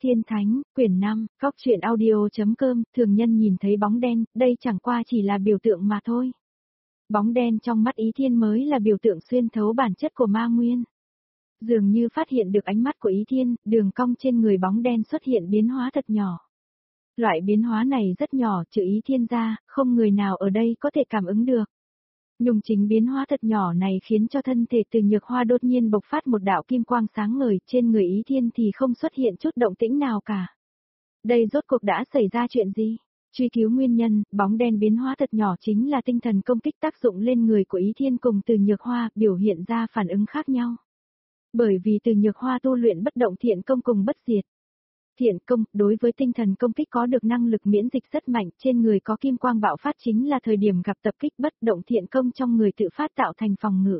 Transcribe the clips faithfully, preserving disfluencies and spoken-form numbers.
Tiên Thánh, quyển năm, góc truyện audio.com, thường nhân nhìn thấy bóng đen, đây chẳng qua chỉ là biểu tượng mà thôi. Bóng đen trong mắt Ý Thiên mới là biểu tượng xuyên thấu bản chất của ma nguyên. Dường như phát hiện được ánh mắt của Ý Thiên, đường cong trên người bóng đen xuất hiện biến hóa thật nhỏ. Loại biến hóa này rất nhỏ, trừ Ý Thiên ra, không người nào ở đây có thể cảm ứng được. Nhung chính biến hóa thật nhỏ này khiến cho thân thể Từ Nhược Hoa đột nhiên bộc phát một đạo kim quang sáng ngời, trên người Ý Thiên thì không xuất hiện chút động tĩnh nào cả. Đây rốt cuộc đã xảy ra chuyện gì? Truy cứu nguyên nhân, bóng đen biến hóa thật nhỏ chính là tinh thần công kích tác dụng lên người của Ý Thiên cùng Từ Nhược Hoa, biểu hiện ra phản ứng khác nhau. Bởi vì Từ Nhược Hoa tu luyện bất động thiện công cùng bất diệt. Thiện công, đối với tinh thần công kích có được năng lực miễn dịch rất mạnh, trên người có kim quang bạo phát chính là thời điểm gặp tập kích, bất động thiện công trong người tự phát tạo thành phòng ngự.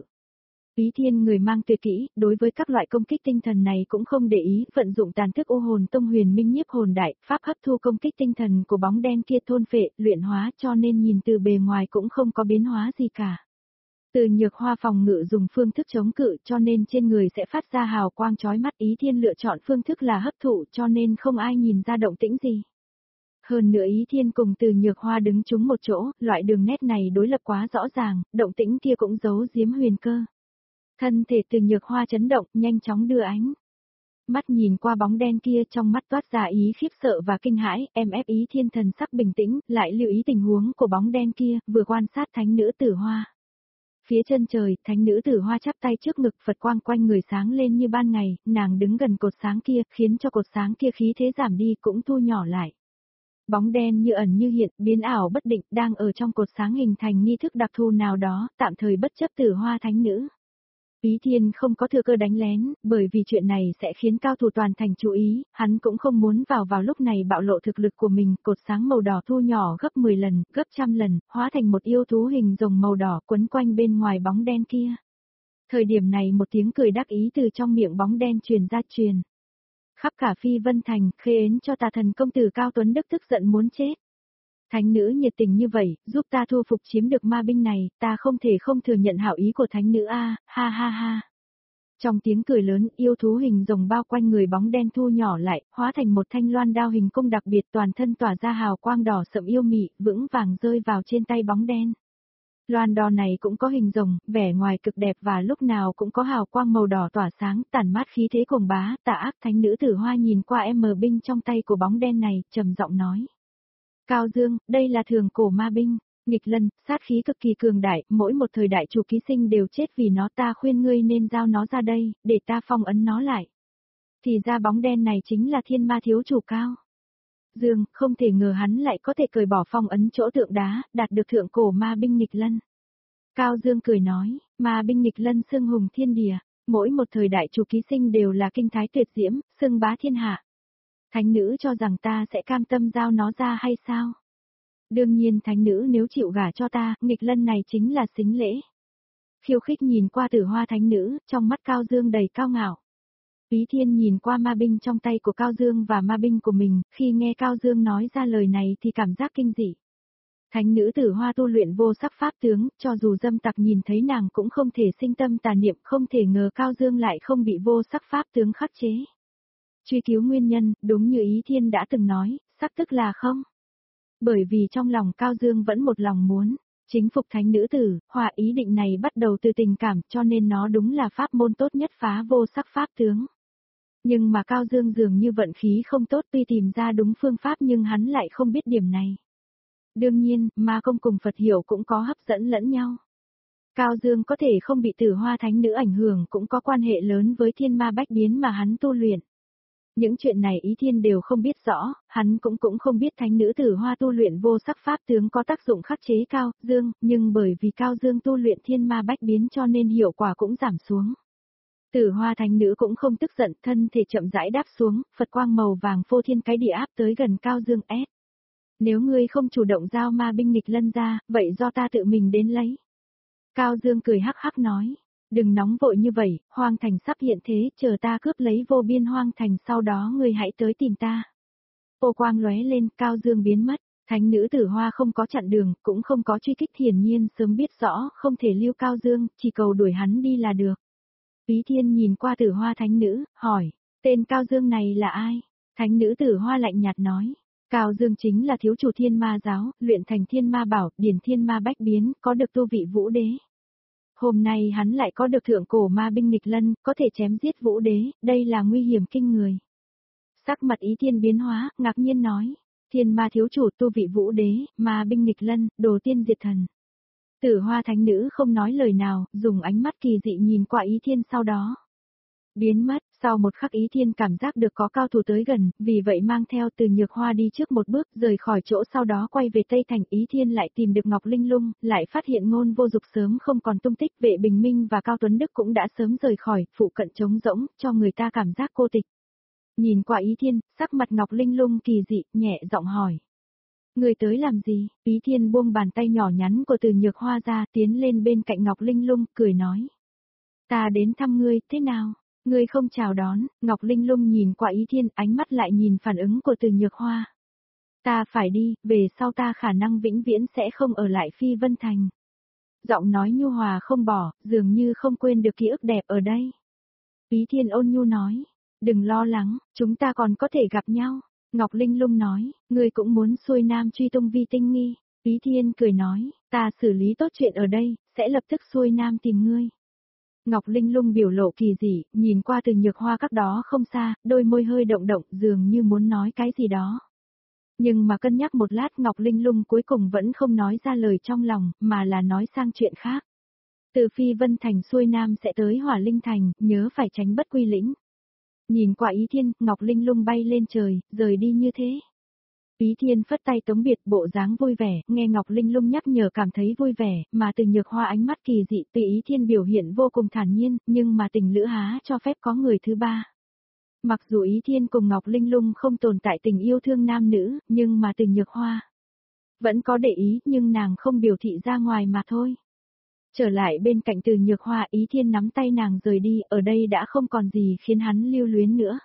Ý Thiên người mang tuyệt kỹ, đối với các loại công kích tinh thần này cũng không để ý, vận dụng tàn thức ô hồn tông huyền minh nhiếp hồn đại, pháp hấp thu công kích tinh thần của bóng đen kia thôn phệ, luyện hóa, cho nên nhìn từ bề ngoài cũng không có biến hóa gì cả. Từ Nhược Hoa phòng ngự dùng phương thức chống cự cho nên trên người sẽ phát ra hào quang chói mắt. Ý Thiên lựa chọn phương thức là hấp thụ cho nên không ai nhìn ra động tĩnh gì. Hơn nữa Ý Thiên cùng Từ Nhược Hoa đứng chung một chỗ, loại đường nét này đối lập quá rõ ràng, động tĩnh kia cũng giấu giếm huyền cơ. Thân thể Từ Nhược Hoa chấn động, nhanh chóng đưa ánh mắt nhìn qua bóng đen kia, trong mắt toát ra ý khiếp sợ và kinh hãi, em ép Ý Thiên thần sắc bình tĩnh, lại lưu ý tình huống của bóng đen kia, vừa quan sát thánh nữ Tử Hoa. Phía chân trời, thánh nữ Tử Hoa chắp tay trước ngực, Phật quang quanh người sáng lên như ban ngày, nàng đứng gần cột sáng kia, khiến cho cột sáng kia khí thế giảm đi cũng thu nhỏ lại. Bóng đen như ẩn như hiện, biến ảo bất định, đang ở trong cột sáng hình thành nghi thức đặc thù nào đó, tạm thời bất chấp Tử Hoa thánh nữ. Ý Thiên không có thừa cơ đánh lén, bởi vì chuyện này sẽ khiến cao thủ toàn thành chú ý, hắn cũng không muốn vào vào lúc này bạo lộ thực lực của mình, cột sáng màu đỏ thu nhỏ gấp mười lần, gấp trăm lần, hóa thành một yêu thú hình rồng màu đỏ quấn quanh bên ngoài bóng đen kia. Thời điểm này một tiếng cười đắc ý từ trong miệng bóng đen truyền ra truyền. Khắp cả Phi Vân Thành, khê ến cho Tà Thần công tử Cao Tuấn Đức tức giận muốn chết. Thánh nữ nhiệt tình như vậy, giúp ta thu phục chiếm được ma binh này, ta không thể không thừa nhận hảo ý của thánh nữ a, ha ha ha. Trong tiếng cười lớn, yêu thú hình rồng bao quanh người bóng đen thu nhỏ lại, hóa thành một thanh loan đao hình cung đặc biệt, toàn thân tỏa ra hào quang đỏ sậm yêu mị, vững vàng rơi vào trên tay bóng đen. Loan đao này cũng có hình rồng, vẻ ngoài cực đẹp và lúc nào cũng có hào quang màu đỏ tỏa sáng, tản mát khí thế cuồng bá. Tà ác thánh nữ Tử Hoa nhìn qua em binh trong tay của bóng đen này, trầm giọng nói. Cao Dương, đây là thường cổ ma binh, nghịch lân, sát khí cực kỳ cường đại, mỗi một thời đại chủ ký sinh đều chết vì nó, ta khuyên ngươi nên giao nó ra đây, để ta phong ấn nó lại. Thì ra bóng đen này chính là thiên ma thiếu chủ Cao Dương, không thể ngờ hắn lại có thể cởi bỏ phong ấn chỗ tượng đá, đạt được thượng cổ ma binh nghịch lân. Cao Dương cười nói, ma binh nghịch lân xưng hùng thiên địa, mỗi một thời đại chủ ký sinh đều là kinh thái tuyệt diễm, xưng bá thiên hạ. Thánh nữ cho rằng ta sẽ cam tâm giao nó ra hay sao? Đương nhiên thánh nữ nếu chịu gả cho ta, nghịch lân này chính là xính lễ. Khiêu khích nhìn qua Tử Hoa thánh nữ, trong mắt Cao Dương đầy cao ngạo. Ý Thiên nhìn qua ma binh trong tay của Cao Dương và ma binh của mình, khi nghe Cao Dương nói ra lời này thì cảm giác kinh dị. Thánh nữ Tử Hoa tu luyện vô sắc pháp tướng, cho dù dâm tặc nhìn thấy nàng cũng không thể sinh tâm tà niệm, không thể ngờ Cao Dương lại không bị vô sắc pháp tướng khắc chế. Truy cứu nguyên nhân, đúng như Ý Thiên đã từng nói, sắc tức là không. Bởi vì trong lòng Cao Dương vẫn một lòng muốn chính phục thánh nữ tử, hòa ý định này bắt đầu từ tình cảm cho nên nó đúng là pháp môn tốt nhất phá vô sắc pháp tướng. Nhưng mà Cao Dương dường như vận khí không tốt, tuy tìm ra đúng phương pháp nhưng hắn lại không biết điểm này. Đương nhiên, ma công cùng Phật hiểu cũng có hấp dẫn lẫn nhau. Cao Dương có thể không bị Tử Hoa thánh nữ ảnh hưởng cũng có quan hệ lớn với thiên ma bách biến mà hắn tu luyện. Những chuyện này Ý Thiên đều không biết rõ, hắn cũng cũng không biết thánh nữ Tử Hoa tu luyện vô sắc pháp tướng có tác dụng khắc chế Cao Dương, nhưng bởi vì Cao Dương tu luyện thiên ma bách biến cho nên hiệu quả cũng giảm xuống. Tử Hoa thánh nữ cũng không tức giận, thân thể chậm rãi đáp xuống, Phật quang màu vàng phô thiên cái địa áp tới gần Cao Dương ép. Nếu ngươi không chủ động giao ma binh nghịch lân ra, vậy do ta tự mình đến lấy. Cao Dương cười hắc hắc nói. Đừng nóng vội như vậy, hoang thành sắp hiện thế, chờ ta cướp lấy vô biên hoang thành sau đó ngươi hãy tới tìm ta. Ô quang lóe lên, Cao Dương biến mất, thánh nữ Tử Hoa không có chặn đường, cũng không có truy kích, hiển nhiên sớm biết rõ, không thể lưu Cao Dương, chỉ cầu đuổi hắn đi là được. Ý Thiên nhìn qua Tử Hoa thánh nữ, hỏi, tên Cao Dương này là ai? Thánh nữ Tử Hoa lạnh nhạt nói. Cao Dương chính là thiếu chủ Thiên Ma giáo, luyện thành Thiên Ma bảo, điển Thiên Ma bách biến, có được tu vị Vũ Đế. Hôm nay hắn lại có được thượng cổ ma binh nghịch lân, có thể chém giết Vũ Đế, đây là nguy hiểm kinh người. Sắc mặt Ý Thiên biến hóa, ngạc nhiên nói. Thiên Ma thiếu chủ tu vị Vũ Đế, ma binh nghịch lân, đồ tiên diệt thần. Tử Hoa thánh nữ không nói lời nào, dùng ánh mắt kỳ dị nhìn qua Ý Thiên sau đó. Biến mất, sau một khắc Ý Thiên cảm giác được có cao thủ tới gần, vì vậy mang theo Từ Nhược Hoa đi trước một bước rời khỏi chỗ, sau đó quay về Tây Thành. Ý Thiên lại tìm được Ngọc Linh Lung, lại phát hiện Ngôn Vô Dục sớm không còn tung tích, Vệ Bình Minh và Cao Tuấn Đức cũng đã sớm rời khỏi, phụ cận trống rỗng, cho người ta cảm giác cô tịch. Nhìn qua Ý Thiên, sắc mặt Ngọc Linh Lung kỳ dị, nhẹ giọng hỏi. Người tới làm gì? Ý Thiên buông bàn tay nhỏ nhắn của Từ Nhược Hoa ra, tiến lên bên cạnh Ngọc Linh Lung, cười nói. Ta đến thăm ngươi, thế nào? Ngươi không chào đón. Ngọc Linh Lung nhìn qua Ý Thiên, ánh mắt lại nhìn phản ứng của Từ Nhược Hoa. Ta phải đi, về sau ta khả năng vĩnh viễn sẽ không ở lại Phi Vân Thành. Giọng nói nhu hòa không bỏ, dường như không quên được ký ức đẹp ở đây. Ý Thiên ôn nhu nói, đừng lo lắng, chúng ta còn có thể gặp nhau. Ngọc Linh Lung nói, ngươi cũng muốn xuôi nam truy tung Vi Tinh Nghi. Ý Thiên cười nói, ta xử lý tốt chuyện ở đây, sẽ lập tức xuôi nam tìm ngươi. Ngọc Linh Lung biểu lộ kỳ dị, nhìn qua Từ Nhược Hoa cách đó không xa, đôi môi hơi động động, dường như muốn nói cái gì đó. Nhưng mà cân nhắc một lát, Ngọc Linh Lung cuối cùng vẫn không nói ra lời trong lòng, mà là nói sang chuyện khác. Từ Phi Vân Thành xuôi nam sẽ tới Hỏa Linh Thành, nhớ phải tránh Bất Quy Lĩnh. Nhìn qua Ý Thiên, Ngọc Linh Lung bay lên trời, rời đi như thế. Ý Thiên phất tay tống biệt, bộ dáng vui vẻ, nghe Ngọc Linh Lung nhắc nhở cảm thấy vui vẻ, mà Từ Nhược Hoa ánh mắt kỳ dị, tùy Ý Thiên biểu hiện vô cùng thản nhiên, nhưng mà tình lữ há cho phép có người thứ ba. Mặc dù Ý Thiên cùng Ngọc Linh Lung không tồn tại tình yêu thương nam nữ, nhưng mà Từ Nhược Hoa vẫn có để ý, nhưng nàng không biểu thị ra ngoài mà thôi. Trở lại bên cạnh Từ Nhược Hoa, Ý Thiên nắm tay nàng rời đi, ở đây đã không còn gì khiến hắn lưu luyến nữa.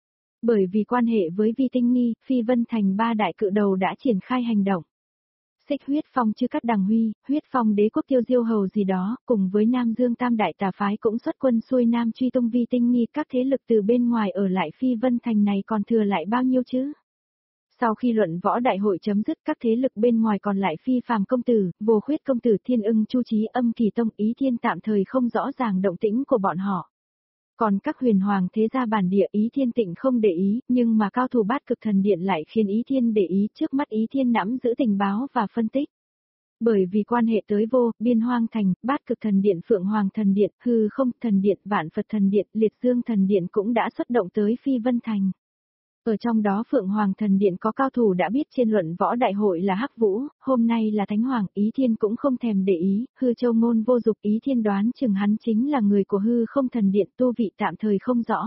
Bởi vì quan hệ với Vi Tinh Nghi, Phi Vân Thành ba đại cự đầu đã triển khai hành động. Xích Huyết Phong Chư Cắt Đằng Huy, Huyết Phong Đế Quốc Tiêu Diêu Hầu gì đó, cùng với Nam Dương Tam đại tà phái cũng xuất quân xuôi nam truy tung Vi Tinh Nghi, các thế lực từ bên ngoài ở lại Phi Vân Thành này còn thừa lại bao nhiêu chứ? Sau khi luận võ đại hội chấm dứt, các thế lực bên ngoài còn lại Phi Phàm công tử, Vô Khuyết công tử, Thiên Ưng Chu Chí, Âm Kỳ Tông. Ý Thiên tạm thời không rõ ràng động tĩnh của bọn họ. Còn các huyền hoàng thế gia bản địa, Ý Thiên tịnh không để ý, nhưng mà cao thủ Bát Cực Thần Điện lại khiến Ý Thiên để ý. Trước mắt Ý Thiên nắm giữ tình báo và phân tích. Bởi vì quan hệ tới Vô, Biên Hoang Thành, Bát Cực Thần Điện, Phượng Hoàng Thần Điện, Hư Không Thần Điện, Vạn Phật Thần Điện, Liệt Dương Thần Điện cũng đã xuất động tới Phi Vân Thành. Ở trong đó Phượng Hoàng Thần Điện có cao thủ đã biết trên luận võ đại hội là Hắc Vũ, hôm nay là Thánh Hoàng. Ý Thiên cũng không thèm để ý. Hư Châu Ngôn Vô Dục, Ý Thiên đoán chừng hắn chính là người của Hư Không Thần Điện, tu vị tạm thời không rõ.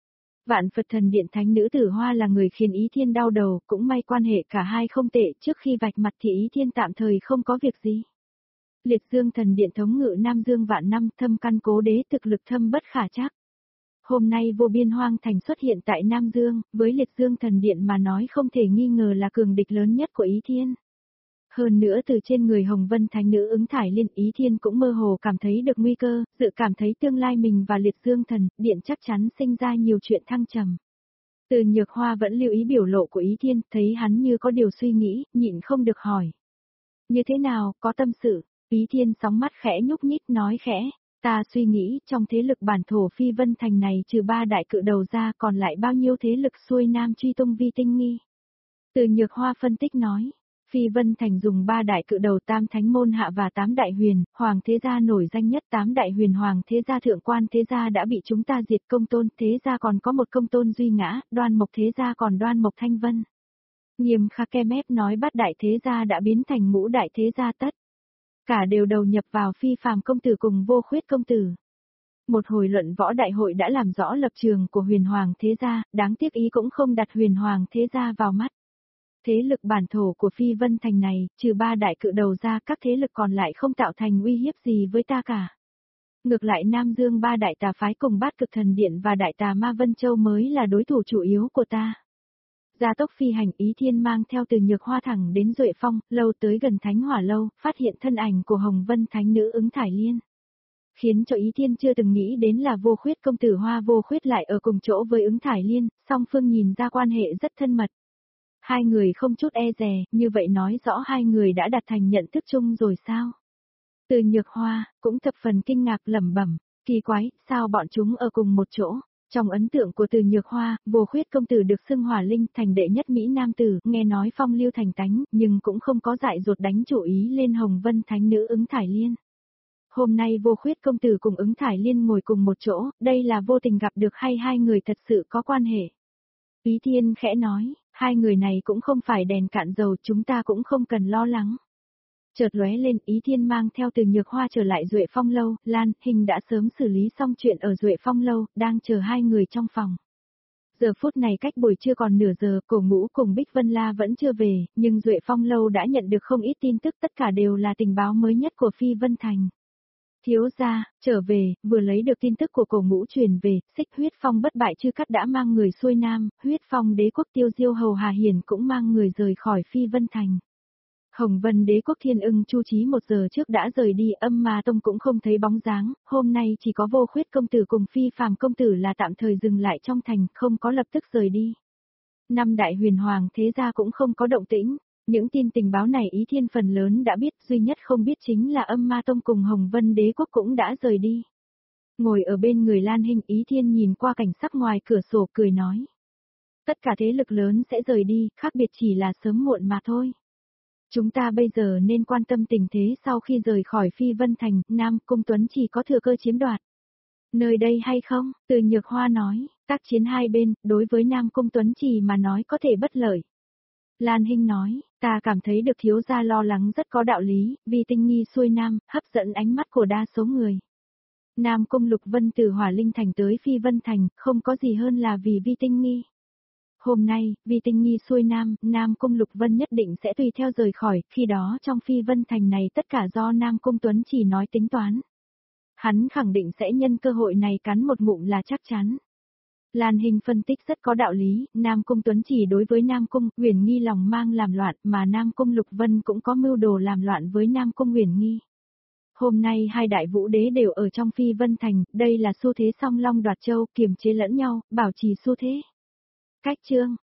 Vạn Phật Thần Điện Thánh nữ Tử Hoa là người khiến Ý Thiên đau đầu, cũng may quan hệ cả hai không tệ, trước khi vạch mặt thì Ý Thiên tạm thời không có việc gì. Liệt Dương Thần Điện thống ngự Nam Dương vạn năm, thâm căn cố đế, thực lực thâm bất khả trắc. Hôm nay Vô Biên Hoang Thành xuất hiện tại Nam Dương, với Liệt Dương Thần Điện mà nói không thể nghi ngờ là cường địch lớn nhất của Ý Thiên. Hơn nữa từ trên người Hồng Vân Thánh nữ ứng thải liên, Ý Thiên cũng mơ hồ cảm thấy được nguy cơ, dự cảm thấy tương lai mình và Liệt Dương Thần Điện chắc chắn sinh ra nhiều chuyện thăng trầm. Từ Nhược Hoa vẫn lưu ý biểu lộ của Ý Thiên, thấy hắn như có điều suy nghĩ, nhịn không được hỏi. Như thế nào, có tâm sự? Ý Thiên sóng mắt khẽ nhúc nhích nói khẽ. Ta suy nghĩ, trong thế lực bản thổ Phi Vân Thành này trừ ba đại cự đầu ra còn lại bao nhiêu thế lực xuôi nam truy tung Vi Tinh Nghi. Từ Nhược Hoa phân tích nói, Phi Vân Thành dùng ba đại cự đầu Tam Thánh Môn Hạ và tám đại huyền, Hoàng thế gia nổi danh nhất tám đại huyền Hoàng thế gia Thượng Quan thế gia đã bị chúng ta diệt, Công Tôn thế gia còn có một Công Tôn Duy Ngã, Đoan Mộc thế gia còn Đoan Mộc Thanh Vân. Nghiêm Khắc ke mép nói bát đại thế gia đã biến thành ngũ đại thế gia tất. Cả đều đầu nhập vào Phi Phàm công tử cùng Vô Khuyết công tử. Một hồi luận võ đại hội đã làm rõ lập trường của huyền hoàng thế gia, đáng tiếc ý cũng không đặt huyền hoàng thế gia vào mắt. Thế lực bản thổ của Phi Vân Thành này, trừ ba đại cự đầu ra, các thế lực còn lại không tạo thành uy hiếp gì với ta cả. Ngược lại Nam Dương ba đại tà phái cùng Bát Cực Thần Điện và đại tà Ma Vân Châu mới là đối thủ chủ yếu của ta. Gia tốc phi hành, Ý Thiên mang theo Từ Nhược Hoa thẳng đến Duệ Phong, lâu tới gần Thánh Hỏa lâu, phát hiện thân ảnh của Hồng Vân Thánh nữ ứng thải liên. Khiến cho Ý Thiên chưa từng nghĩ đến là Vô Khuyết công tử Hoa Vô Khuyết lại ở cùng chỗ với Ứng Thải Liên, song phương nhìn ra quan hệ rất thân mật. Hai người không chút e dè, như vậy nói rõ hai người đã đạt thành nhận thức chung rồi sao? Từ Nhược Hoa, cũng thập phần kinh ngạc lẩm bẩm, kỳ quái, sao bọn chúng ở cùng một chỗ? Trong ấn tượng của Từ Nhược Hoa, Vô Khuyết công tử được xưng Hỏa Linh thành đệ nhất Mỹ Nam tử, nghe nói phong lưu thành tánh, nhưng cũng không có dại dột đánh chủ ý lên Hồng Vân Thánh nữ Ứng Thải Liên. Hôm nay Vô Khuyết công tử cùng Ứng Thải Liên ngồi cùng một chỗ, đây là vô tình gặp được hay hai người thật sự có quan hệ? Ý Thiên khẽ nói, hai người này cũng không phải đèn cạn dầu, chúng ta cũng không cần lo lắng. Chợt lóe lên, Ý Thiên mang theo Từ Nhược Hoa trở lại Duệ Phong lâu, Lan Hình đã sớm xử lý xong chuyện ở Duệ Phong lâu, đang chờ hai người trong phòng. Giờ phút này cách buổi trưa còn nửa giờ, Cổ Ngũ cùng Bích Vân La vẫn chưa về, nhưng Duệ Phong lâu đã nhận được không ít tin tức, tất cả đều là tình báo mới nhất của Phi Vân Thành. Thiếu gia, trở về, vừa lấy được tin tức của Cổ Ngũ truyền về, Xích Huyết Phong bất bại chư cắt đã mang người xuôi nam, Huyết Phong đế quốc Tiêu Diêu Hầu Hà Hiển cũng mang người rời khỏi Phi Vân Thành. Hồng Vân đế quốc Thiên Ưng Chu Chí một giờ trước đã rời đi, Âm Ma Tông cũng không thấy bóng dáng, hôm nay chỉ có Vô Khuyết công tử cùng Phi Phàm công tử là tạm thời dừng lại trong thành, không có lập tức rời đi. Năm đại huyền hoàng thế gia cũng không có động tĩnh. Những tin tình báo này Ý Thiên phần lớn đã biết, duy nhất không biết chính là Âm Ma Tông cùng Hồng Vân đế quốc cũng đã rời đi. Ngồi ở bên người Lan Hinh, Ý Thiên nhìn qua cảnh sắc ngoài cửa sổ cười nói. Tất cả thế lực lớn sẽ rời đi, khác biệt chỉ là sớm muộn mà thôi. Chúng ta bây giờ nên quan tâm tình thế sau khi rời khỏi Phi Vân Thành, Nam Cung Tuấn chỉ có thừa cơ chiếm đoạt. Nơi đây hay không? Từ Nhược Hoa nói, tác chiến hai bên, đối với Nam Cung Tuấn chỉ mà nói có thể bất lợi. Lan Hinh nói, ta cảm thấy được thiếu gia lo lắng rất có đạo lý, vì tinh nghi xuôi nam, hấp dẫn ánh mắt của đa số người. Nam Cung Lục Vân từ Hỏa Linh Thành tới Phi Vân Thành, không có gì hơn là vì vi tinh nghi. Hôm nay, vì tinh nghi xuôi nam, Nam Cung Lục Vân nhất định sẽ tùy theo rời khỏi, khi đó trong Phi Vân Thành này tất cả do Nam Cung Tuấn chỉ nói tính toán. Hắn khẳng định sẽ nhân cơ hội này cắn một ngụm là chắc chắn. Lan Hình phân tích rất có đạo lý, Nam Cung Tuấn chỉ đối với Nam Cung Huyền Nghi lòng mang làm loạn, mà Nam Cung Lục Vân cũng có mưu đồ làm loạn với Nam Cung Huyền Nghi. Hôm nay hai đại vũ đế đều ở trong Phi Vân Thành, đây là xu thế song long đoạt châu, kiềm chế lẫn nhau, bảo trì xu thế. Cách chương